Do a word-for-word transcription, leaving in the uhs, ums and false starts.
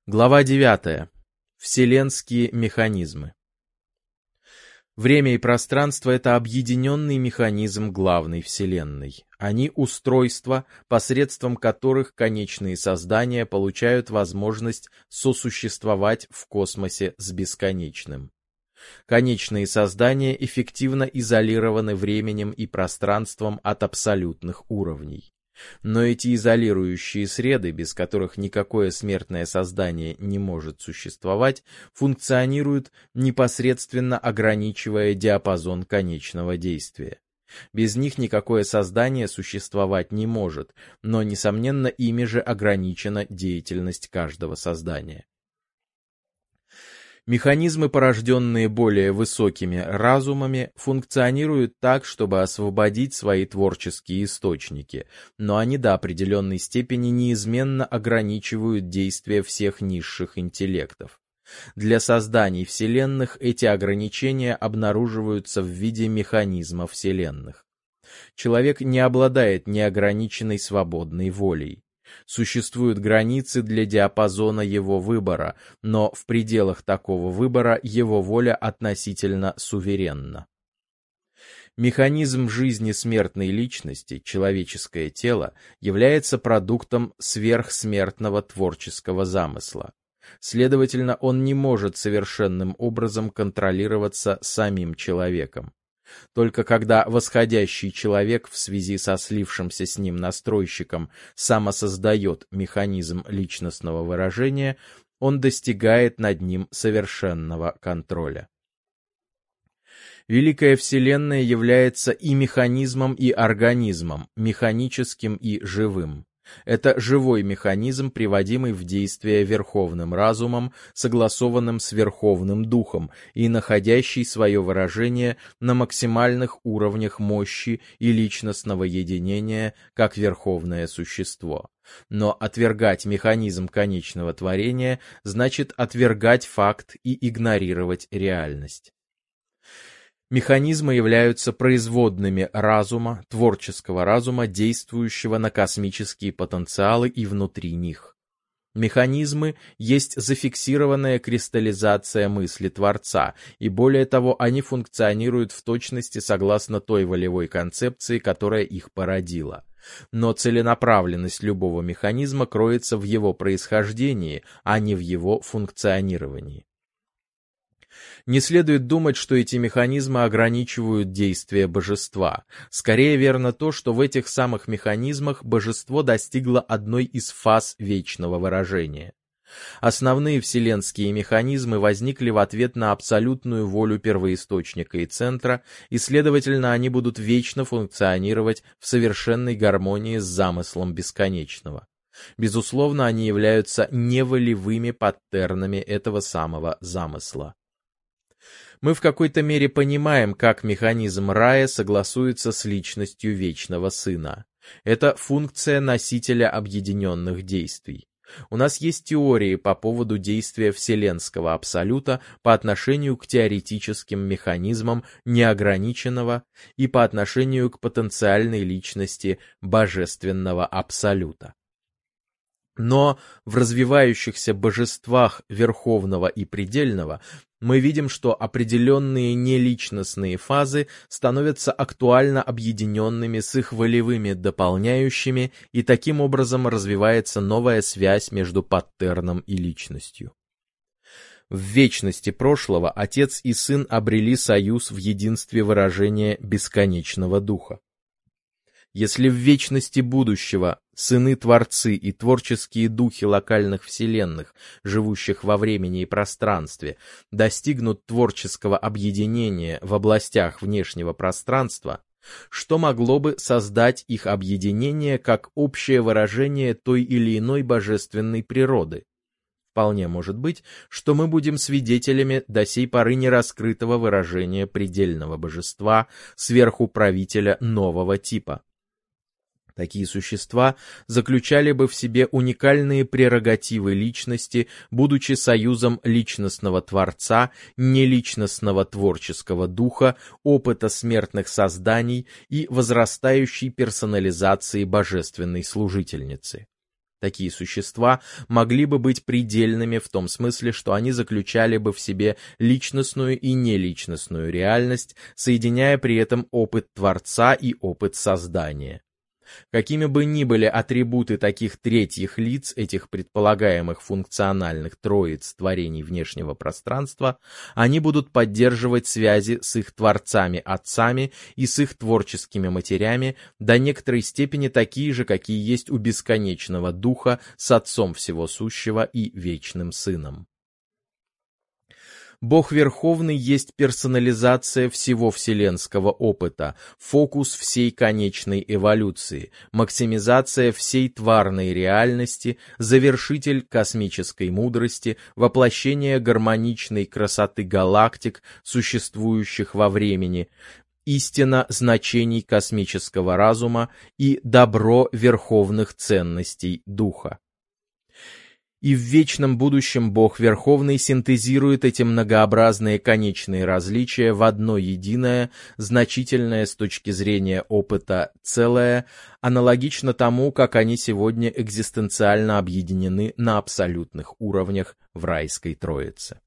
Глава девятая. Вселенские механизмы. Время и пространство — это объединенный механизм главной Вселенной. Они — устройства, посредством которых конечные создания получают возможность сосуществовать в космосе с бесконечным. Конечные создания эффективно изолированы временем и пространством от абсолютных уровней. Но эти изолирующие среды, без которых никакое смертное создание не может существовать, функционируют, непосредственно ограничивая диапазон конечного действия. Без них никакое создание существовать не может, но, несомненно, ими же ограничена деятельность каждого создания. Механизмы, порожденные более высокими разумами, функционируют так, чтобы освободить свои творческие источники, но они до определенной степени неизменно ограничивают действия всех низших интеллектов. Для созданий вселенных эти ограничения обнаруживаются в виде механизма вселенных. Человек не обладает неограниченной свободной волей. Существуют границы для диапазона его выбора, но в пределах такого выбора его воля относительно суверенна. Механизм жизни смертной личности, человеческое тело, является продуктом сверхсмертного творческого замысла. Следовательно, он не может совершенным образом контролироваться самим человеком. Только когда восходящий человек в связи со слившимся с ним настройщиком самосоздает механизм личностного выражения, он достигает над ним совершенного контроля. Великая Вселенная является и механизмом, и организмом, механическим и живым. Это живой механизм, приводимый в действие Верховным Разумом, согласованным с Верховным Духом и находящий свое выражение на максимальных уровнях мощи и личностного единения как верховное существо. Но отвергать механизм конечного творения значит отвергать факт и игнорировать реальность. Механизмы являются производными разума, творческого разума, действующего на космические потенциалы и внутри них. Механизмы есть зафиксированная кристаллизация мысли Творца, и более того, они функционируют в точности согласно той волевой концепции, которая их породила. Но целенаправленность любого механизма кроется в его происхождении, а не в его функционировании. Не следует думать, что эти механизмы ограничивают действия божества. Скорее верно то, что в этих самых механизмах божество достигло одной из фаз вечного выражения. Основные вселенские механизмы возникли в ответ на абсолютную волю первоисточника и центра, и, следовательно, они будут вечно функционировать в совершенной гармонии с замыслом бесконечного. Безусловно, они являются неволевыми паттернами этого самого замысла. Мы в какой-то мере понимаем, как механизм рая согласуется с личностью Вечного Сына. Это функция носителя объединенных действий. У нас есть теории по поводу действия Вселенского Абсолюта по отношению к теоретическим механизмам неограниченного и по отношению к потенциальной личности Божественного Абсолюта. Но в развивающихся божествах Верховного и Предельного мы видим, что определенные неличностные фазы становятся актуально объединенными с их волевыми дополняющими, и таким образом развивается новая связь между паттерном и личностью. В вечности прошлого Отец и Сын обрели союз в единстве выражения бесконечного Духа. Если в вечности будущего сыны-творцы и творческие духи локальных вселенных, живущих во времени и пространстве, достигнут творческого объединения в областях внешнего пространства, что могло бы создать их объединение как общее выражение той или иной божественной природы? Вполне может быть, что мы будем свидетелями до сей поры нераскрытого выражения предельного божества, сверхуправителя нового типа. Такие существа заключали бы в себе уникальные прерогативы личности, будучи союзом личностного Творца, неличностного творческого духа, опыта смертных созданий и возрастающей персонализации божественной служительницы. Такие существа могли бы быть предельными в том смысле, что они заключали бы в себе личностную и неличностную реальность, соединяя при этом опыт Творца и опыт создания. Какими бы ни были атрибуты таких третьих лиц, этих предполагаемых функциональных троиц творений внешнего пространства, они будут поддерживать связи с их творцами-отцами и с их творческими матерями до некоторой степени такие же, какие есть у бесконечного Духа с Отцом Всего Сущего и Вечным Сыном. Бог Верховный есть персонализация всего вселенского опыта, фокус всей конечной эволюции, максимизация всей тварной реальности, завершитель космической мудрости, воплощение гармоничной красоты галактик, существующих во времени, истина значений космического разума и добро верховных ценностей Духа. И в вечном будущем Бог Верховный синтезирует эти многообразные конечные различия в одно единое, значительное с точки зрения опыта целое, аналогично тому, как они сегодня экзистенциально объединены на абсолютных уровнях в райской Троице.